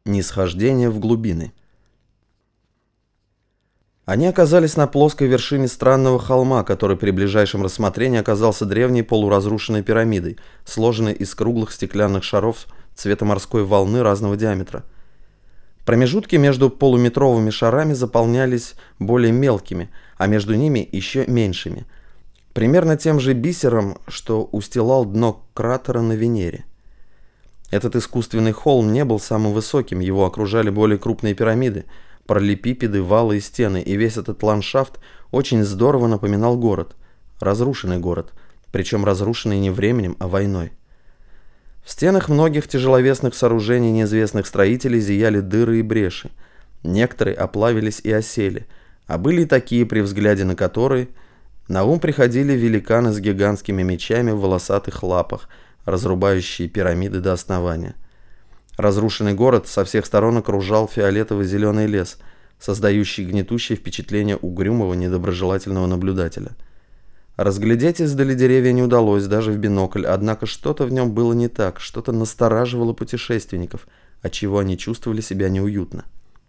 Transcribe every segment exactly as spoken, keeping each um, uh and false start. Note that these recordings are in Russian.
Нисхождение в глубины. Они оказались на плоской вершине странного холма, который при ближайшем рассмотрении оказался древней полуразрушенной пирамидой, сложенной из круглых стеклянных шаров цвета морской волны разного диаметра. Промежутки между полуметровыми шарами заполнялись более мелкими, а между ними еще меньшими, примерно тем же бисером, что устилал дно кратера на Венере. Этот искусственный холм не был самым высоким, его окружали более крупные пирамиды, параллелепипеды, валы и стены, и весь этот ландшафт очень здорово напоминал город, разрушенный город, причем разрушенный не временем, а войной. В стенах многих тяжеловесных сооружений неизвестных строителей зияли дыры и бреши, некоторые оплавились и осели, а были и такие, при взгляде на которые на ум приходили великаны с гигантскими мечами в волосатых лапах, разрубающие пирамиды до основания. Разрушенный город со всех сторон окружал фиолетово-зеленый лес, создающий гнетущее впечатление угрюмого недоброжелательного наблюдателя. Разглядеть издали деревья не удалось даже в бинокль, однако что-то в нем было не так, что-то настораживало путешественников, отчего они чувствовали себя неуютно.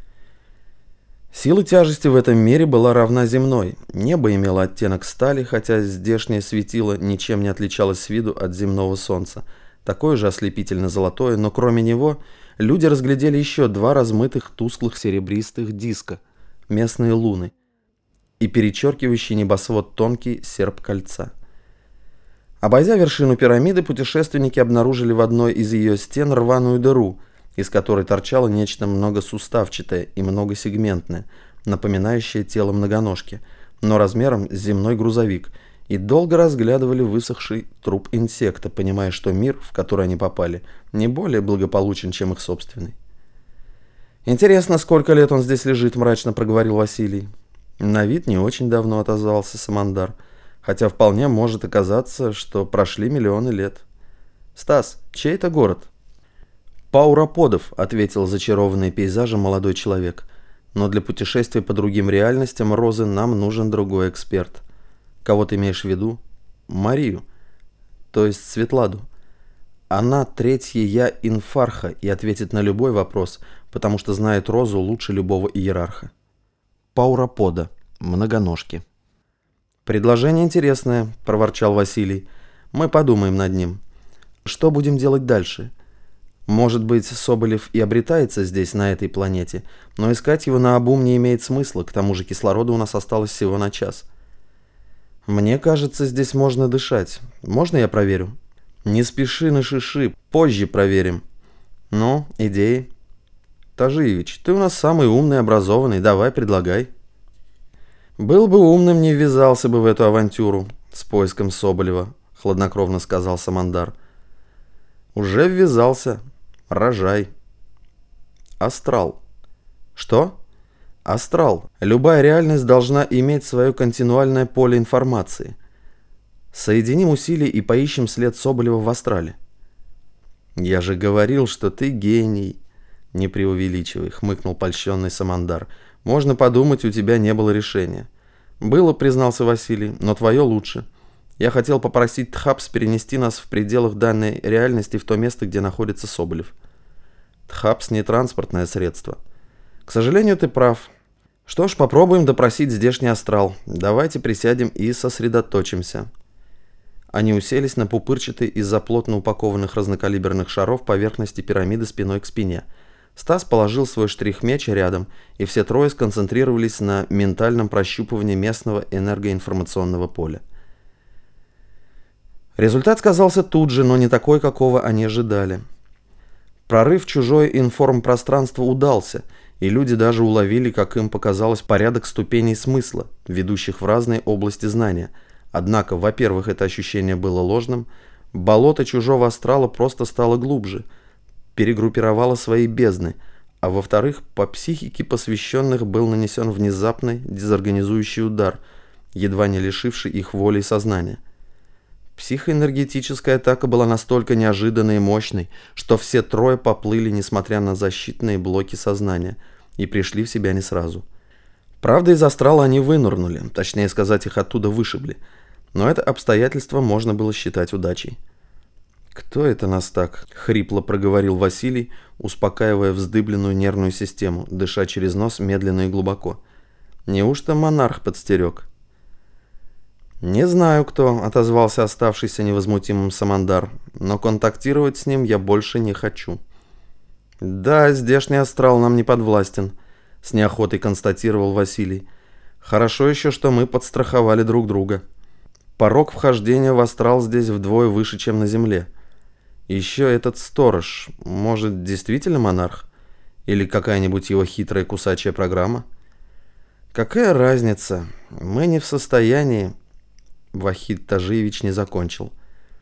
Сила тяжести в этом мире была равна земной. Небо имело оттенок стали, хотя здешнее светило ничем не отличалось с виду от земного солнца. Такое же ослепительно-золотое, но кроме него люди разглядели еще два размытых тусклых серебристых диска, местные луны, и перечеркивающий небосвод тонкий серп кольца. Обойдя вершину пирамиды, путешественники обнаружили в одной из ее стен рваную дыру, из которой торчало нечто многосуставчатое и многосегментное, напоминающее тело многоножки, но размером с земной грузовик, и долго разглядывали высохший труп инсекта, понимая, что мир, в который они попали, не более благополучен, чем их собственный. «Интересно, сколько лет он здесь лежит?» – мрачно проговорил Василий. «На вид не очень давно», – отозвался Самандар, «хотя вполне может оказаться, что прошли миллионы лет». «Стас, чей это город?» «Пауроподов», — ответил зачарованный пейзажем молодой человек. «Но для путешествия по другим реальностям, Розы, нам нужен другой эксперт». «Кого ты имеешь в виду?» «Марию, то есть Светладу. Она третья я инфарха и ответит на любой вопрос, потому что знает Розу лучше любого иерарха». «Пауропода, многоножки». «Предложение интересное», — проворчал Василий. «Мы подумаем над ним. Что будем делать дальше?» Может быть, Соболев и обретается здесь, на этой планете, но искать его наобум не имеет смысла, к тому же кислорода у нас осталось всего на час. Мне кажется, здесь можно дышать. Можно я проверю? Не спеши на шиши, позже проверим. Ну, идеи? Тажиевич, ты у нас самый умный, образованный, давай, предлагай. Был бы умным, не ввязался бы в эту авантюру с поиском Соболева, хладнокровно сказал Самандар. Уже ввязался. Рожай. Астрал. Что? Астрал. Любая реальность должна иметь свое континуальное поле информации. Соединим усилия и поищем след Соболева в астрале. Я же говорил, что ты гений. Не преувеличивай, хмыкнул польщенный Самандар. Можно подумать, у тебя не было решения. Было, признался Василий, но твое лучше. Я хотел попросить Тхапс перенести нас в пределах данной реальности в то место, где находится Соболев. Тхапс не транспортное средство. К сожалению, ты прав. Что ж, попробуем допросить здешний астрал. Давайте присядем и сосредоточимся. Они уселись на пупырчатой из-за плотно упакованных разнокалиберных шаров поверхности пирамиды спиной к спине. Стас положил свой штрих-меч рядом, и все трое сконцентрировались на ментальном прощупывании местного энергоинформационного поля. Результат сказался тут же, но не такой, какого они ожидали. Прорыв в чужое информпространство удался, и люди даже уловили, как им показалось, порядок ступеней смысла, ведущих в разные области знания. Однако, во-первых, это ощущение было ложным, болото чужого астрала просто стало глубже, перегруппировало свои бездны, а во-вторых, по психике посвященных был нанесен внезапный дезорганизующий удар, едва не лишивший их воли и сознания. Психоэнергетическая атака была настолько неожиданной и мощной, что все трое поплыли, несмотря на защитные блоки сознания, и пришли в себя не сразу. Правда, из астрала они вынырнули, точнее сказать, их оттуда вышибли, но это обстоятельство можно было считать удачей. «Кто это нас так?» — хрипло проговорил Василий, успокаивая вздыбленную нервную систему, дыша через нос медленно и глубоко. «Неужто монарх подстерег?» «Не знаю, кто», — отозвался оставшийся невозмутимым Самандар, «но контактировать с ним я больше не хочу». «Да, здешний астрал нам не подвластен», — с неохотой констатировал Василий. «Хорошо еще, что мы подстраховали друг друга. Порог вхождения в астрал здесь вдвое выше, чем на Земле. Еще этот сторож, может, действительно монарх? Или какая-нибудь его хитрая кусачая программа? Какая разница? Мы не в состоянии...» Вахид Тажиевич не закончил.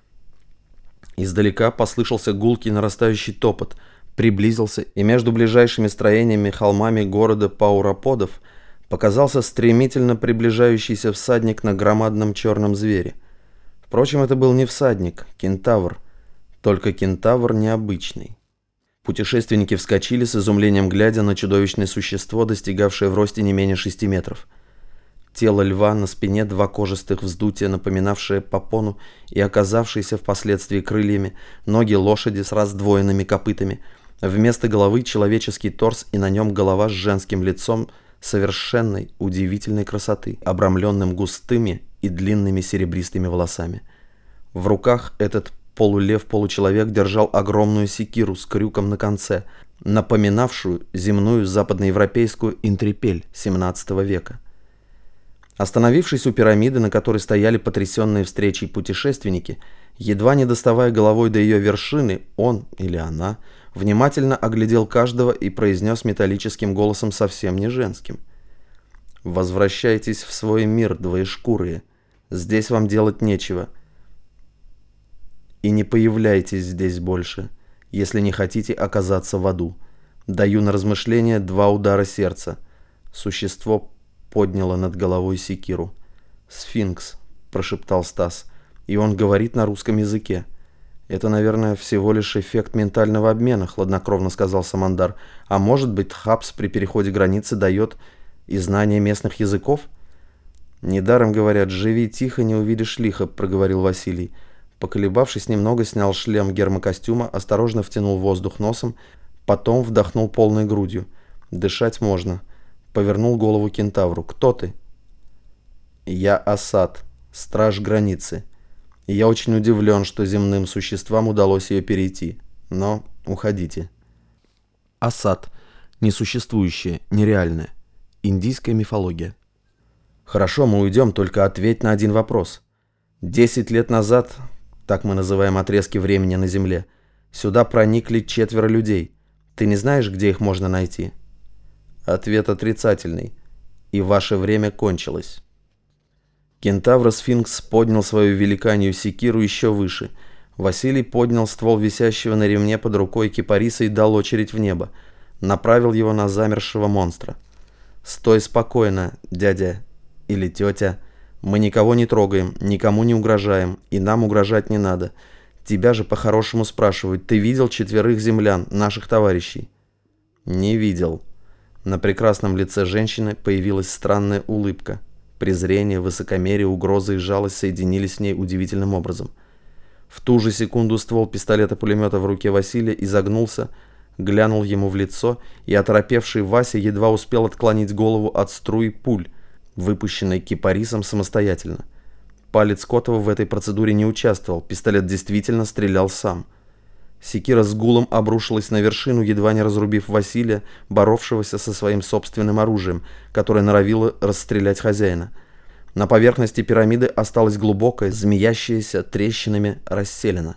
Издалека послышался гулкий нарастающий топот, приблизился, и между ближайшими строениями холмами города Паураподов показался стремительно приближающийся всадник на громадном черном звере. Впрочем, это был не всадник, кентавр, только кентавр необычный. Путешественники вскочили с изумлением, глядя на чудовищное существо, достигавшее в росте не менее шести метров. Тело льва, на спине два кожистых вздутия, напоминавшие попону и оказавшиеся впоследствии крыльями, ноги лошади с раздвоенными копытами, вместо головы человеческий торс и на нем голова с женским лицом совершенной, удивительной красоты, обрамленным густыми и длинными серебристыми волосами. В руках этот полулев-получеловек держал огромную секиру с крюком на конце, напоминавшую земную западноевропейскую интрепель семнадцатого века. Остановившись у пирамиды, на которой стояли потрясенные встречей путешественники, едва не доставая головой до ее вершины, он или она внимательно оглядел каждого и произнес металлическим голосом совсем не женским: «Возвращайтесь в свой мир, двоешкурые. Здесь вам делать нечего. И не появляйтесь здесь больше, если не хотите оказаться в аду. Даю на размышление два удара сердца». Существо подняло над головой секиру. «Сфинкс», — прошептал Стас, — «и он говорит на русском языке». «Это, наверное, всего лишь эффект ментального обмена», — хладнокровно сказал Самандар. «А может быть, Тхапс при переходе границы дает и знание местных языков?» «Недаром говорят, живи тихо, не увидишь лихо», — проговорил Василий. Поколебавшись немного, снял шлем гермокостюма, осторожно втянул воздух носом, потом вдохнул полной грудью. «Дышать можно». Повернул голову кентавру. «Кто ты?» «Я Асад, страж границы. И я очень удивлен, что земным существам удалось ее перейти. Но уходите». Асад. Несуществующее, нереальное. Индийская мифология. «Хорошо, мы уйдем, только ответь на один вопрос. Десять лет назад, так мы называем отрезки времени на Земле, сюда проникли четверо людей. Ты не знаешь, где их можно найти?» Ответ отрицательный. И ваше время кончилось. Кентавр-сфинкс поднял свою великанью секиру еще выше. Василий поднял ствол висящего на ремне под рукой кипариса и дал очередь в небо. Направил его на замершего монстра. «Стой спокойно, дядя или тетя. Мы никого не трогаем, никому не угрожаем, и нам угрожать не надо. Тебя же по-хорошему спрашивают, ты видел четверых землян, наших товарищей?» «Не видел». На прекрасном лице женщины появилась странная улыбка. Презрение, высокомерие, угроза и жалость соединились в ней удивительным образом. В ту же секунду ствол пистолета-пулемета в руке Василия изогнулся, глянул ему в лицо, и оторопевший Вася едва успел отклонить голову от струи пуль, выпущенной кипарисом самостоятельно. Палец Котова в этой процедуре не участвовал, пистолет действительно стрелял сам. Секира с гулом обрушилась на вершину, едва не разрубив Василия, боровшегося со своим собственным оружием, которое норовило расстрелять хозяина. На поверхности пирамиды осталась глубокая, змеящаяся трещинами расселена.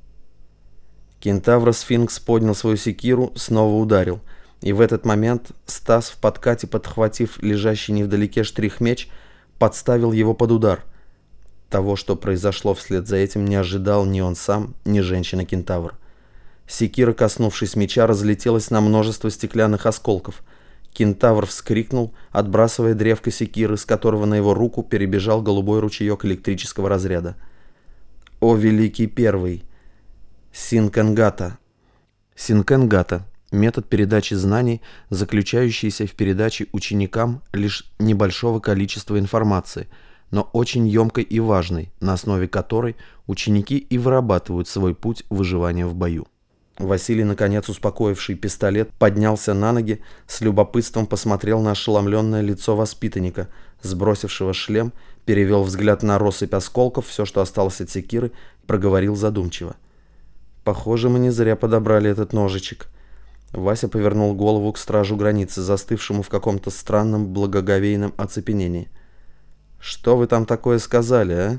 Кентавр-сфинкс поднял свою секиру, снова ударил. И в этот момент Стас в подкате, подхватив лежащий невдалеке штрих-меч, подставил его под удар. Того, что произошло вслед за этим, не ожидал ни он сам, ни женщина-кентавр. Секира, коснувшись меча, разлетелась на множество стеклянных осколков. Кентавр вскрикнул, отбрасывая древко секиры, с которого на его руку перебежал голубой ручеек электрического разряда. «О, великий первый! Синкенгата!» Синкенгата – метод передачи знаний, заключающийся в передаче ученикам лишь небольшого количества информации, но очень емкой и важной, на основе которой ученики и вырабатывают свой путь выживания в бою. Василий, наконец успокоивший пистолет, поднялся на ноги, с любопытством посмотрел на ошеломленное лицо воспитанника, сбросившего шлем, перевел взгляд на россыпь осколков, все, что осталось от секиры, проговорил задумчиво. «Похоже, мы не зря подобрали этот ножичек». Вася повернул голову к стражу границы, застывшему в каком-то странном благоговейном оцепенении. «Что вы там такое сказали, а?»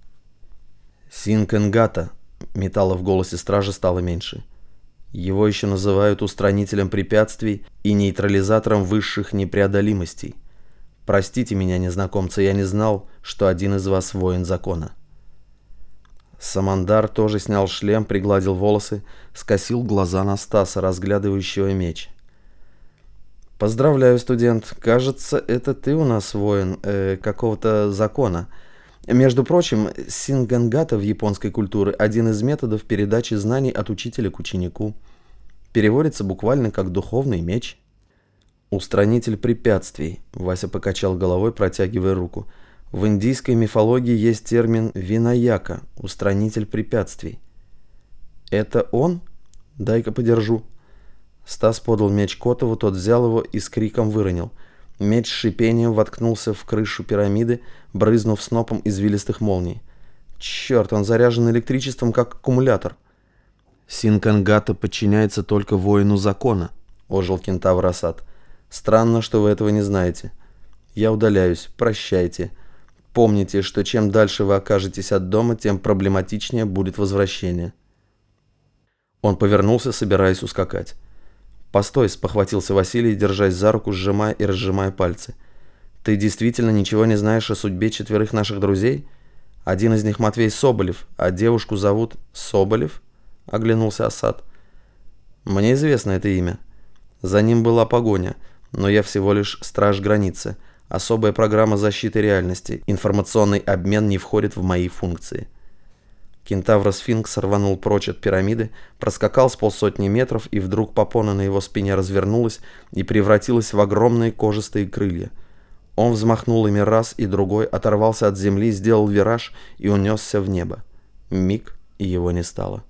«Синкенгата», — металла в голосе стража стало меньше. «Его еще называют устранителем препятствий и нейтрализатором высших непреодолимостей. Простите меня, незнакомцы, я не знал, что один из вас воин закона». Самандар тоже снял шлем, пригладил волосы, скосил глаза на Стаса, разглядывающего меч. «Поздравляю, студент. Кажется, это ты у нас воин э, какого-то закона. Между прочим, сингангата в японской культуре – один из методов передачи знаний от учителя к ученику. Переводится буквально как «духовный меч». «Устранитель препятствий», – Вася покачал головой, протягивая руку. «В индийской мифологии есть термин «винаяка» – устранитель препятствий». «Это он? Дай-ка подержу». Стас подал меч Котову, тот взял его и с криком выронил. Меч с шипением воткнулся в крышу пирамиды, брызнув снопом извилистых молний. Черт, он заряжен электричеством, как аккумулятор. «Синкангата подчиняется только воину закона», — ожил кентавр Асад. «Странно, что вы этого не знаете. Я удаляюсь. Прощайте. Помните, что чем дальше вы окажетесь от дома, тем проблематичнее будет возвращение». Он повернулся, собираясь ускакать. «Постой», — спохватился Василий, держась за руку, сжимая и разжимая пальцы. «Ты действительно ничего не знаешь о судьбе четверых наших друзей? Один из них Матвей Соболев, а девушку зовут Соболев?» — оглянулся Асад. «Мне известно это имя. За ним была погоня, но я всего лишь страж границы. Особая программа защиты реальности. Информационный обмен не входит в мои функции». Кентавр-сфинкс рванул прочь от пирамиды, проскакал с полсотни метров, и вдруг попона на его спине развернулась и превратилась в огромные кожистые крылья. Он взмахнул ими раз и другой, оторвался от земли, сделал вираж и унесся в небо. Миг, и его не стало.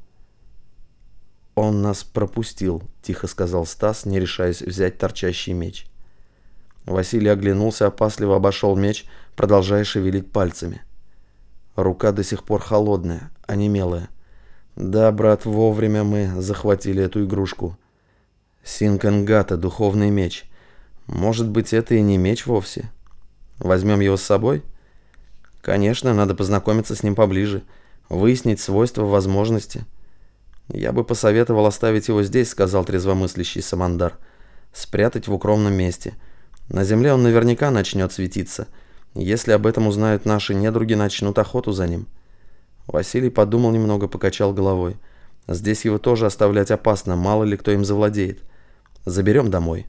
«Он нас пропустил», — тихо сказал Стас, не решаясь взять торчащий меч. Василий оглянулся, опасливо обошел меч, продолжая шевелить пальцами. Рука до сих пор холодная, онемелая. Да, брат, вовремя мы захватили эту игрушку. Синкангата, духовный меч. Может быть, это и не меч вовсе. Возьмем его с собой? Конечно, надо познакомиться с ним поближе, выяснить свойства, возможности. Я бы посоветовал оставить его здесь, сказал трезвомыслящий Самандар. Спрятать в укромном месте. На земле он наверняка начнет светиться. Если об этом узнают наши недруги, начнут охоту за ним. Василий подумал немного, покачал головой. Здесь его тоже оставлять опасно, мало ли кто им завладеет. Заберем домой.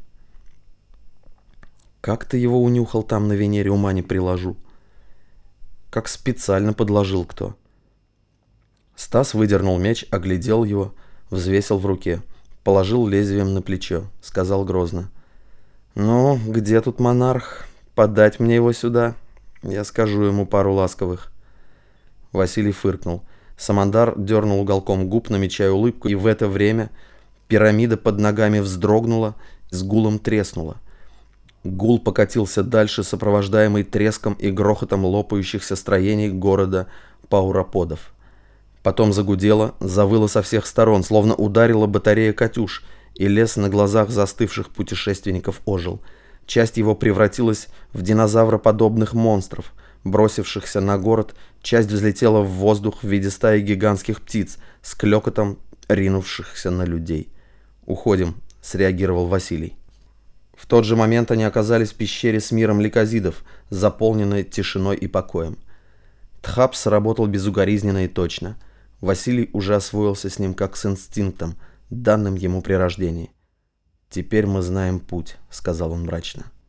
Как ты его унюхал там на Венере, ума не приложу. Как специально подложил кто. Стас выдернул меч, оглядел его, взвесил в руке, положил лезвием на плечо, сказал грозно. «Ну, где тут монарх? Подать мне его сюда? Я скажу ему пару ласковых». Василий фыркнул. Самандар дернул уголком губ, намечая улыбку, и в это время пирамида под ногами вздрогнула, с гулом треснула. Гул покатился дальше, сопровождаемый треском и грохотом лопающихся строений города Пауроподов. Потом загудело, завыло со всех сторон, словно ударила батарея «Катюш», и лес на глазах застывших путешественников ожил. Часть его превратилась в динозавроподобных монстров, бросившихся на город, часть взлетела в воздух в виде стаи гигантских птиц с клёкотом ринувшихся на людей. «Уходим», — среагировал Василий. В тот же момент они оказались в пещере с миром ликозидов, заполненной тишиной и покоем. Тхап сработал безукоризненно и точно. Василий уже освоился с ним как с инстинктом, данным ему при рождении. «Теперь мы знаем путь», — сказал он мрачно.